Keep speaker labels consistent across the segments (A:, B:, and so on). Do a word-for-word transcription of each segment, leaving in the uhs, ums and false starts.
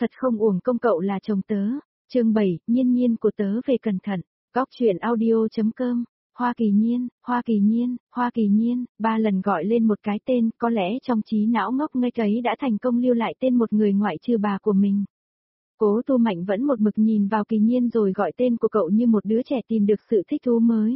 A: Thật không uổng công cậu là chồng tớ. Chương bảy, Nhiên Nhiên của tớ về cẩn thận. Góc truyện audio.com. Hoa Kỳ Nhiên, Hoa Kỳ Nhiên, Hoa Kỳ Nhiên, ba lần gọi lên một cái tên, có lẽ trong trí não ngốc nghếch ấy đã thành công lưu lại tên một người ngoại trừ bà của mình. Cố Tu Mạnh vẫn một mực nhìn vào Kỳ Nhiên rồi gọi tên của cậu như một đứa trẻ tìm được sự thích thú mới.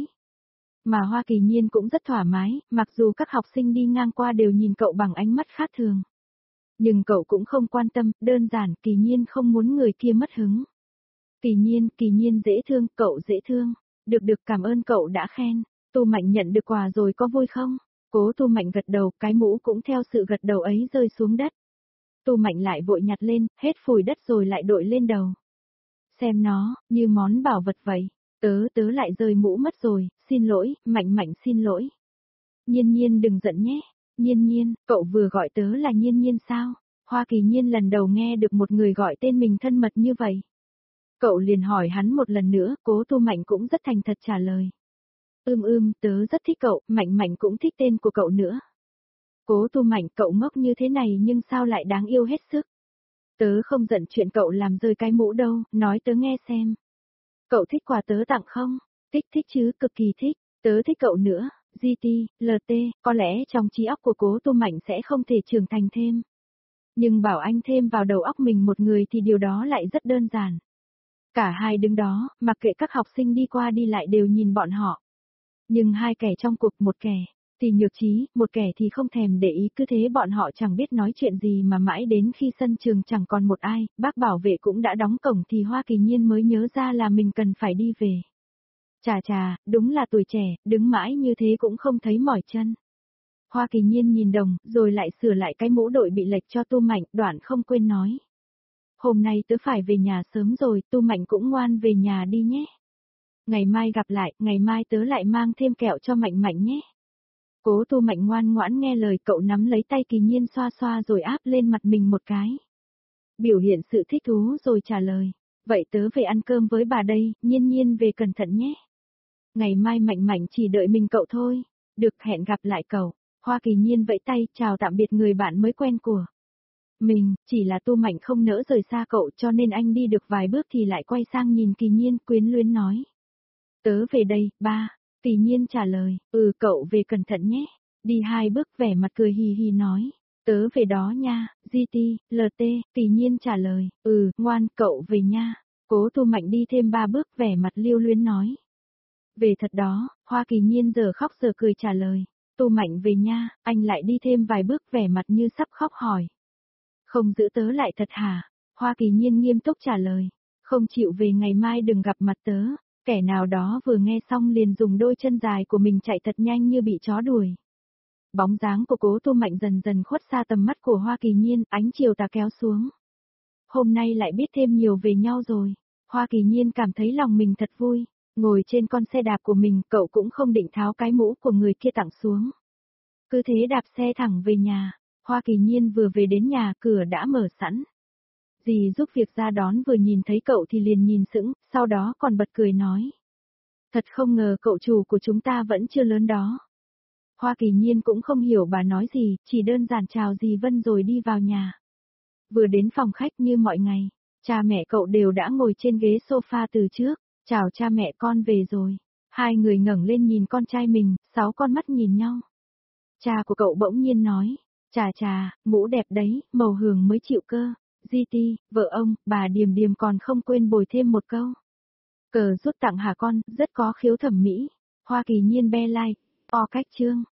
A: Mà Hoa Kỳ Nhiên cũng rất thoải mái, mặc dù các học sinh đi ngang qua đều nhìn cậu bằng ánh mắt khác thường. Nhưng cậu cũng không quan tâm, đơn giản Kỳ Nhiên không muốn người kia mất hứng. Kỳ Nhiên, Kỳ Nhiên dễ thương, cậu dễ thương. Được được, cảm ơn cậu đã khen. Tu Mạnh nhận được quà rồi có vui không? Cố Tu Mạnh gật đầu, cái mũ cũng theo sự gật đầu ấy rơi xuống đất. Tu Mạnh lại vội nhặt lên, hết phủi đất rồi lại đội lên đầu. Xem nó, như món bảo vật vậy. Tớ tớ lại rơi mũ mất rồi, xin lỗi, Mạnh Mạnh xin lỗi. Nhiên Nhiên đừng giận nhé. Nhiên Nhiên, cậu vừa gọi tớ là Nhiên Nhiên sao? Hoa Kỳ Nhiên lần đầu nghe được một người gọi tên mình thân mật như vậy. Cậu liền hỏi hắn một lần nữa, Cố Tu Mạnh cũng rất thành thật trả lời. Ưm ưm, tớ rất thích cậu, Mạnh Mạnh cũng thích tên của cậu nữa. Cố Tu Mạnh, cậu ngốc như thế này nhưng sao lại đáng yêu hết sức. Tớ không giận chuyện cậu làm rơi cái mũ đâu, nói tớ nghe xem. Cậu thích quà tớ tặng không? Thích thích chứ, cực kỳ thích, tớ thích cậu nữa. giê tê, lờ tê, có lẽ trong trí óc của Cố Tu Mạnh sẽ không thể trưởng thành thêm. Nhưng bảo anh thêm vào đầu óc mình một người thì điều đó lại rất đơn giản. Cả hai đứng đó, mặc kệ các học sinh đi qua đi lại đều nhìn bọn họ. Nhưng hai kẻ trong cuộc, một kẻ thì nhược trí, một kẻ thì không thèm để ý, cứ thế bọn họ chẳng biết nói chuyện gì mà mãi đến khi sân trường chẳng còn một ai, bác bảo vệ cũng đã đóng cổng thì Hoa Kỳ Nhiên mới nhớ ra là mình cần phải đi về. Chà chà, đúng là tuổi trẻ, đứng mãi như thế cũng không thấy mỏi chân. Hoa Kỳ Nhiên nhìn đồng, rồi lại sửa lại cái mũ đội bị lệch cho Tu Mạnh, đoạn không quên nói. Hôm nay tớ phải về nhà sớm rồi, Tu Mạnh cũng ngoan về nhà đi nhé. Ngày mai gặp lại, ngày mai tớ lại mang thêm kẹo cho Mạnh Mạnh nhé. Cố Tu Mạnh ngoan ngoãn nghe lời, cậu nắm lấy tay Kỳ Nhiên xoa xoa rồi áp lên mặt mình một cái. Biểu hiện sự thích thú rồi trả lời. Vậy tớ về ăn cơm với bà đây, Nhiên Nhiên về cẩn thận nhé. Ngày mai Mạnh Mạnh chỉ đợi mình cậu thôi. Được, hẹn gặp lại cậu. Hoa Kỳ Nhiên vẫy tay, chào tạm biệt người bạn mới quen của mình, chỉ là Tu Mạnh không nỡ rời xa cậu cho nên anh đi được vài bước thì lại quay sang nhìn Kỳ Nhiên quyến luyến nói. Tớ về đây, ba. Kỳ Nhiên trả lời, ừ cậu về cẩn thận nhé. Đi hai bước vẻ mặt cười hì hì nói. Tớ về đó nha, giê tê, lờ tê, Kỳ Nhiên trả lời, ừ, ngoan, cậu về nha. Cố Tu Mạnh đi thêm ba bước vẻ mặt lưu luyến nói. Về thật đó, Hoa Kỳ Nhiên giờ khóc giờ cười trả lời. Tu Mạnh về nha, anh lại đi thêm vài bước vẻ mặt như sắp khóc hỏi. Không giữ tớ lại thật hả? Hoa Kỳ Nhiên nghiêm túc trả lời. Không chịu về ngày mai đừng gặp mặt tớ. Kẻ nào đó vừa nghe xong liền dùng đôi chân dài của mình chạy thật nhanh như bị chó đuổi. Bóng dáng của Cố Tu Mạnh dần dần khuất xa tầm mắt của Hoa Kỳ Nhiên, ánh chiều tà kéo xuống. Hôm nay lại biết thêm nhiều về nhau rồi. Hoa Kỳ Nhiên cảm thấy lòng mình thật vui. Ngồi trên con xe đạp của mình, cậu cũng không định tháo cái mũ của người kia tặng xuống. Cứ thế đạp xe thẳng về nhà. Hoa Kỳ Nhiên vừa về đến nhà, cửa đã mở sẵn. Dì giúp việc ra đón vừa nhìn thấy cậu thì liền nhìn sững, sau đó còn bật cười nói. Thật không ngờ cậu chủ của chúng ta vẫn chưa lớn đó. Hoa Kỳ Nhiên cũng không hiểu bà nói gì, chỉ đơn giản chào dì Vân rồi đi vào nhà. Vừa đến phòng khách như mọi ngày, cha mẹ cậu đều đã ngồi trên ghế sofa từ trước. Chào cha mẹ, con về rồi. Hai người ngẩng lên nhìn con trai mình, sáu con mắt nhìn nhau. Cha của cậu bỗng nhiên nói. Chà chà, mũ đẹp đấy, màu hường mới chịu cơ. giê tê, vợ ông, bà Điềm Điềm còn không quên bồi thêm một câu. Cờ rút tặng hả con, rất có khiếu thẩm mỹ. Hoa Kỳ Nhiên be like, o cách chương.